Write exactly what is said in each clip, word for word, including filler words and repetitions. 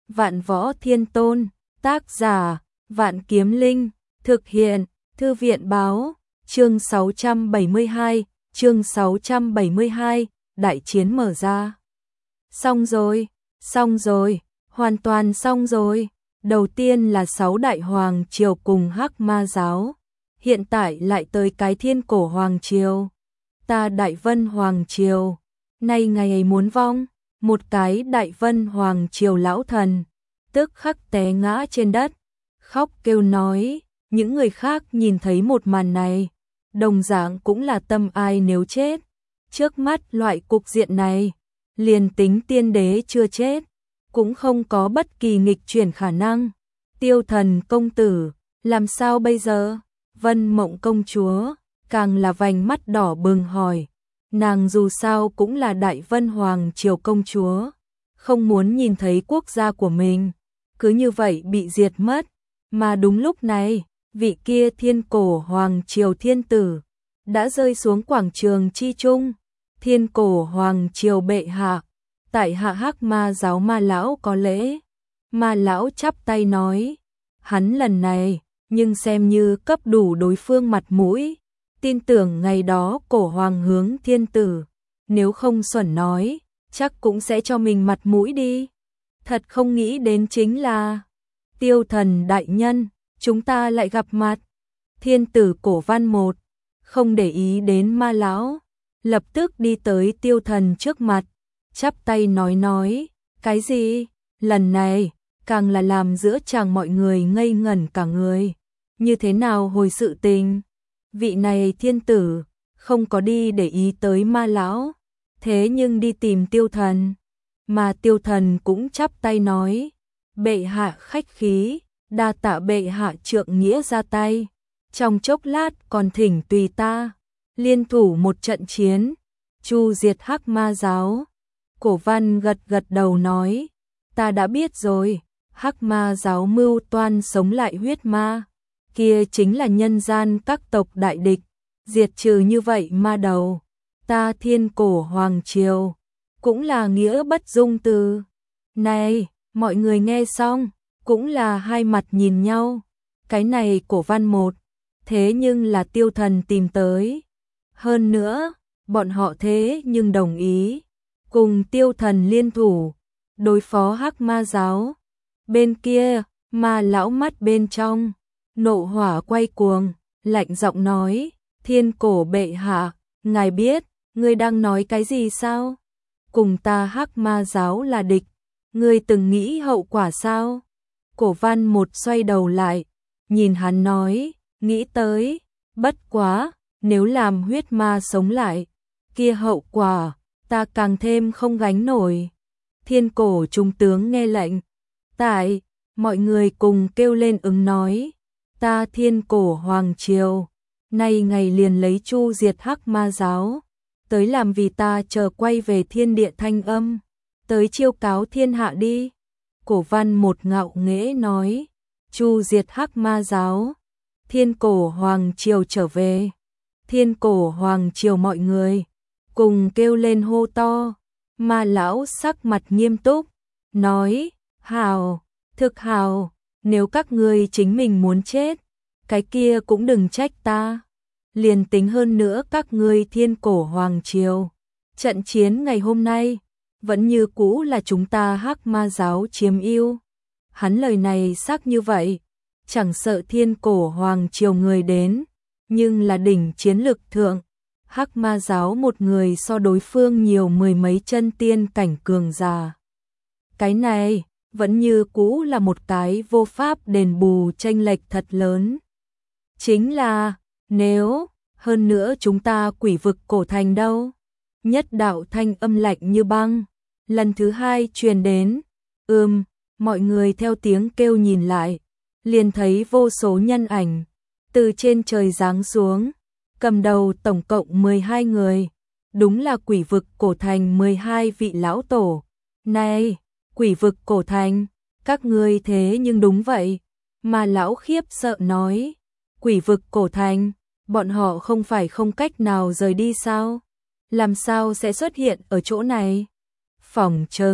Vạn Võ Thiên Tôn, tác giả, Vạn Kiếm Linh, thực hiện, Thư viện báo, chương sáu trăm bảy mươi hai, chương sáu trăm bảy mươi hai, đại chiến mở ra. Xong rồi, xong rồi, hoàn toàn xong rồi. Đầu tiên là sáu đại hoàng triều cùng Hắc Ma giáo, hiện tại lại tới cái Thiên Cổ hoàng triều. Ta Đại Vân hoàng triều, nay ngày ấy muốn vong, một cái Đại Vân hoàng triều lão thần, tức khắc té ngã trên đất, khóc kêu nói, những người khác nhìn thấy một màn này, đồng dạng cũng là tâm ai nếu chết. Trước mắt loại cục diện này, liền tính tiên đế chưa chết, cũng không có bất kỳ nghịch chuyển khả năng. Tiêu Thần công tử, làm sao bây giờ? Vân Mộng công chúa, càng là vành mắt đỏ bừng hỏi. Nàng dù sao cũng là Đại Vân hoàng triều công chúa, không muốn nhìn thấy quốc gia của mình cứ như vậy bị diệt mất. Mà đúng lúc này, vị kia Thiên Cổ hoàng triều thiên tử đã rơi xuống quảng trường chi trung. Thiên Cổ hoàng triều bệ hạ, tại hạ Hắc Ma giáo Ma lão có lễ. Ma lão chắp tay nói, hắn lần này nhưng xem như cấp đủ đối phương mặt mũi, tin tưởng ngày đó cổ hoàng hướng thiên tử, nếu không xuẩn nói, chắc cũng sẽ cho mình mặt mũi đi. Thật không nghĩ đến chính là, Tiêu Thần đại nhân, chúng ta lại gặp mặt. Thiên tử Cổ Văn một, không để ý đến Ma lão, lập tức đi tới Tiêu Thần trước mặt, chắp tay nói nói, cái gì? Lần này, càng là làm giữa chàng mọi người ngây ngẩn cả người. Như thế nào hồi sự tình? Vị này thiên tử, không có đi để ý tới Ma lão, thế nhưng đi tìm Tiêu Thần. Mà Tiêu Thần cũng chắp tay nói, bệ hạ khách khí, đa tạ bệ hạ trượng nghĩa ra tay. Trong chốc lát còn thỉnh tùy ta, liên thủ một trận chiến, chu diệt Hắc Ma giáo. Cổ Văn gật gật đầu nói, ta đã biết rồi, Hắc Ma giáo mưu toan sống lại huyết ma, kia chính là nhân gian các tộc đại địch, diệt trừ như vậy ma đầu, ta Thiên Cổ hoàng triều, cũng là nghĩa bất dung từ. Này, mọi người nghe xong, cũng là hai mặt nhìn nhau, cái này Cổ Văn một, thế nhưng là Tiêu Thần tìm tới. Hơn nữa, bọn họ thế nhưng đồng ý, cùng Tiêu Thần liên thủ, đối phó Hắc Ma giáo. Bên kia, Ma lão mắt bên trong, nộ hỏa quay cuồng, lạnh giọng nói, Thiên Cổ bệ hạ, ngài biết, ngươi đang nói cái gì sao? Cùng ta Hắc Ma giáo là địch, ngươi từng nghĩ hậu quả sao? Cổ Văn một xoay đầu lại, nhìn hắn nói, nghĩ tới, bất quá, nếu làm huyết ma sống lại, kia hậu quả, ta càng thêm không gánh nổi. Thiên Cổ trung tướng nghe lệnh, tại, mọi người cùng kêu lên ứng nói, ta Thiên Cổ hoàng triều, nay ngày liền lấy chu diệt Hắc Ma giáo, tới làm vì ta chờ quay về thiên địa thanh âm, tới chiêu cáo thiên hạ đi. Cổ Văn một ngạo nghễ nói, chu diệt Hắc Ma giáo, Thiên Cổ hoàng triều trở về. Thiên Cổ hoàng triều mọi người cùng kêu lên hô to. Ma lão sắc mặt nghiêm túc, nói, hào, thực hào, nếu các ngươi chính mình muốn chết, cái kia cũng đừng trách ta. Liền tính hơn nữa các ngươi Thiên Cổ hoàng triều, trận chiến ngày hôm nay vẫn như cũ là chúng ta Hắc Ma giáo chiếm ưu. Hắn lời này xác như vậy, chẳng sợ Thiên Cổ hoàng triều người đến, nhưng là đỉnh chiến lực thượng, Hắc Ma giáo một người so đối phương nhiều mười mấy chân tiên cảnh cường giả. Cái này vẫn như cũ là một cái vô pháp đền bù chênh lệch thật lớn. Chính là, nếu, hơn nữa chúng ta quỷ vực cổ thành đâu? Nhất đạo thanh âm lạnh như băng, lần thứ hai truyền đến, ưm, mọi người theo tiếng kêu nhìn lại, liền thấy vô số nhân ảnh, từ trên trời giáng xuống, cầm đầu tổng cộng mười hai người, đúng là quỷ vực cổ thành mười hai vị lão tổ. Này, quỷ vực cổ thành, các ngươi thế nhưng đúng vậy. Mà lão khiếp sợ nói, quỷ vực cổ thành, bọn họ không phải không cách nào rời đi sao? Làm sao sẽ xuất hiện ở chỗ này? Phỏng chừng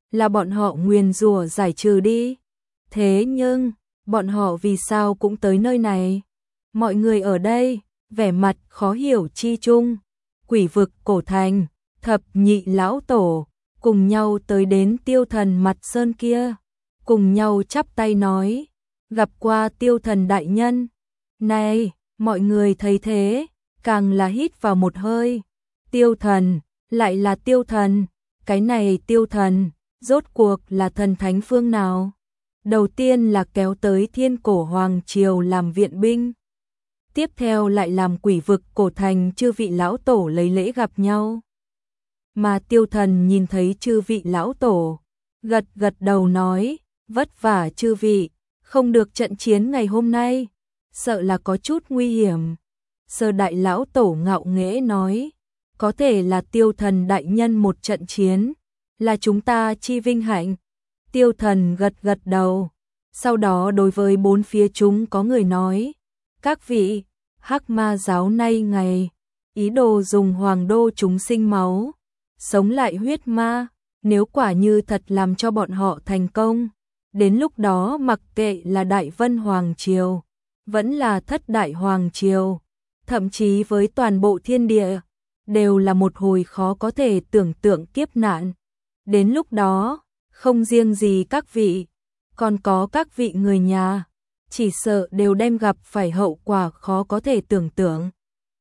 là bọn họ nguyền rủa giải trừ đi. Thế nhưng, bọn họ vì sao cũng tới nơi này? Mọi người ở đây, vẻ mặt khó hiểu chi chung. Quỷ vực cổ thành, thập nhị lão tổ, cùng nhau tới đến tiêu thần mặt sơn kia. Cùng nhau chắp tay nói, gặp qua tiêu thần đại nhân. Này, mọi người thấy thế, càng là hít vào một hơi. Tiêu thần, lại là tiêu thần, cái này tiêu thần, rốt cuộc là thần thánh phương nào? Đầu tiên là kéo tới thiên cổ hoàng triều làm viện binh. Tiếp theo lại làm quỷ vực cổ thành chư vị lão tổ lấy lễ gặp nhau. Mà tiêu thần nhìn thấy chư vị lão tổ, gật gật đầu nói, vất vả chư vị, không được trận chiến ngày hôm nay, sợ là có chút nguy hiểm. Sơ đại lão tổ ngạo nghễ nói, có thể là tiêu thần đại nhân một trận chiến, là chúng ta chi vinh hạnh. Tiêu thần gật gật đầu, sau đó đối với bốn phía chúng có người nói, các vị, Hắc Ma giáo nay ngày, ý đồ dùng hoàng đô chúng sinh máu, sống lại huyết ma, nếu quả như thật làm cho bọn họ thành công, đến lúc đó mặc kệ là Đại Vân Hoàng Triều, vẫn là Thất Đại Hoàng Triều, thậm chí với toàn bộ thiên địa, đều là một hồi khó có thể tưởng tượng kiếp nạn. Đến lúc đó, không riêng gì các vị, còn có các vị người nhà, chỉ sợ đều đem gặp phải hậu quả khó có thể tưởng tượng.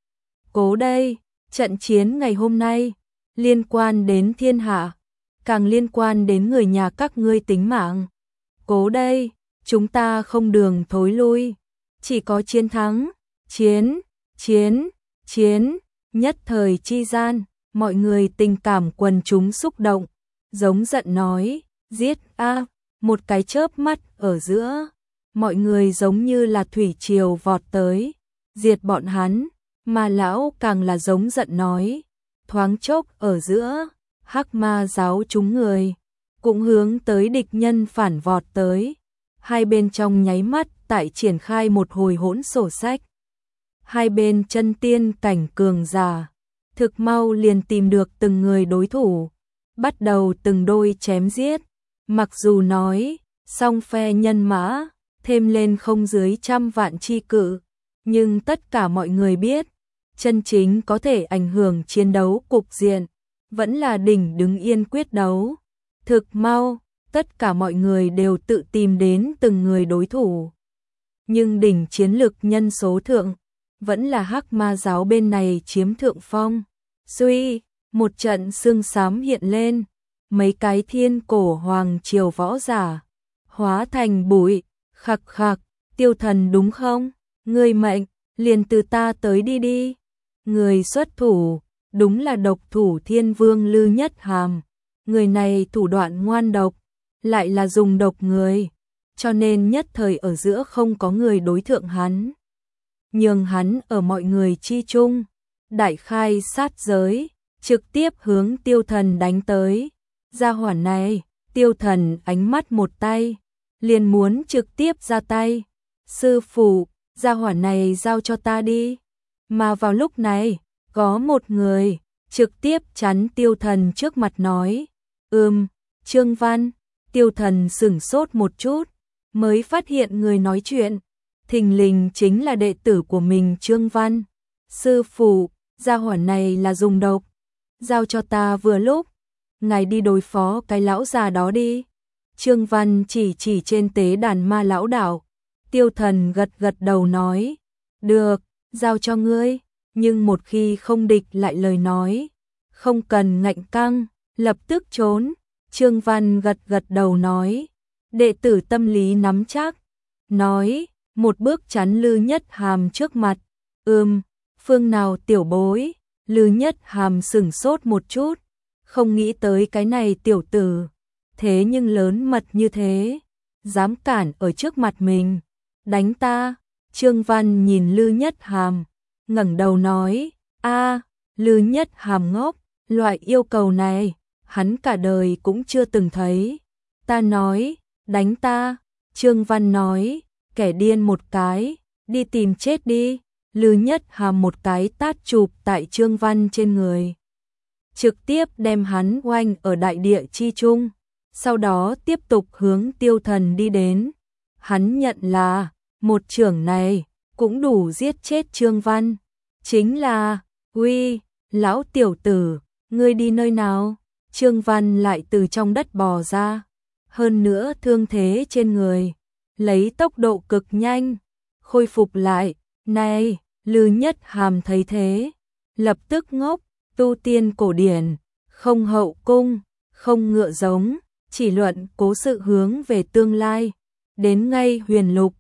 Cố đây, trận chiến ngày hôm nay, liên quan đến thiên hạ, càng liên quan đến người nhà các ngươi tính mạng. Cố đây, chúng ta không đường thối lui, chỉ có chiến thắng, chiến, chiến, chiến, nhất thời chi gian, mọi người tình cảm quần chúng xúc động, giống giận nói, giết a, một cái chớp mắt ở giữa, mọi người giống như là thủy triều vọt tới, diệt bọn hắn, mà lão càng là giống giận nói, thoáng chốc ở giữa, Hắc Ma giáo chúng người cũng hướng tới địch nhân phản vọt tới, hai bên trong nháy mắt tại triển khai một hồi hỗn sổ sách. Hai bên chân tiên cảnh cường giả, thực mau liền tìm được từng người đối thủ, bắt đầu từng đôi chém giết, mặc dù nói, song phe nhân mã, thêm lên không dưới trăm vạn chi cự, nhưng tất cả mọi người biết, chân chính có thể ảnh hưởng chiến đấu cục diện, vẫn là đỉnh đứng yên quyết đấu. Thực mau, tất cả mọi người đều tự tìm đến từng người đối thủ. Nhưng đỉnh chiến lực nhân số thượng, vẫn là Hắc Ma giáo bên này chiếm thượng phong. Suy, một trận sương xám hiện lên, mấy cái thiên cổ hoàng triều võ giả, hóa thành bụi, khặc khặc, tiêu thần đúng không? Người mệnh, liền từ ta tới đi đi. Người xuất thủ, đúng là độc thủ thiên vương Lư Nhất Hàm. Người này thủ đoạn ngoan độc, lại là dùng độc người, cho nên nhất thời ở giữa không có người đối thượng hắn. Nhường hắn ở mọi người chi chung, đại khai sát giới, trực tiếp hướng tiêu thần đánh tới. Gia hỏa này, tiêu thần ánh mắt một tay, liền muốn trực tiếp ra tay. Sư phụ, gia hỏa này giao cho ta đi. Mà vào lúc này, có một người, trực tiếp chắn tiêu thần trước mặt nói. Ừm, Trương Văn, tiêu thần sửng sốt một chút, mới phát hiện người nói chuyện. Thình lình chính là đệ tử của mình Trương Văn. Sư phụ, gia hỏa này là dùng độc. Giao cho ta vừa lúc. Ngài đi đối phó cái lão già đó đi. Trương Văn chỉ chỉ trên tế đàn ma lão đảo. Tiêu thần gật gật đầu nói. Được, giao cho ngươi. Nhưng một khi không địch lại lời nói. Không cần ngạnh căng, lập tức trốn. Trương Văn gật gật đầu nói. Đệ tử tâm lý nắm chắc. Nói, một bước chắn Lư Nhất Hàm trước mặt. Ừm, phương nào tiểu bối. Lư Nhất Hàm sửng sốt một chút. Không nghĩ tới cái này tiểu tử. Thế nhưng lớn mật như thế. Dám cản ở trước mặt mình. Đánh ta. Trương Văn nhìn Lư Nhất Hàm. Ngẩng đầu nói. A, Lư Nhất Hàm ngốc. Loại yêu cầu này, hắn cả đời cũng chưa từng thấy. Ta nói, đánh ta. Trương Văn nói, kẻ điên một cái, đi tìm chết đi. Lư Nhất Hàm một cái tát chụp tại Trương Văn trên người. Trực tiếp đem hắn oanh ở đại địa chi trung. sau đó tiếp tục hướng Tiêu Thần đi đến. Hắn nhận là, một chưởng này, cũng đủ giết chết Trương Văn. Chính là, uy, lão tiểu tử, ngươi đi nơi nào? Trương Văn lại từ trong đất bò ra. Hơn nữa thương thế trên người, lấy tốc độ cực nhanh, khôi phục lại. Này, Lư Nhất Hàm thấy thế, lập tức ngốc, tu tiên cổ điển, không hậu cung, không ngựa giống, chỉ luận cố sự hướng về tương lai. Đến ngay huyền lục,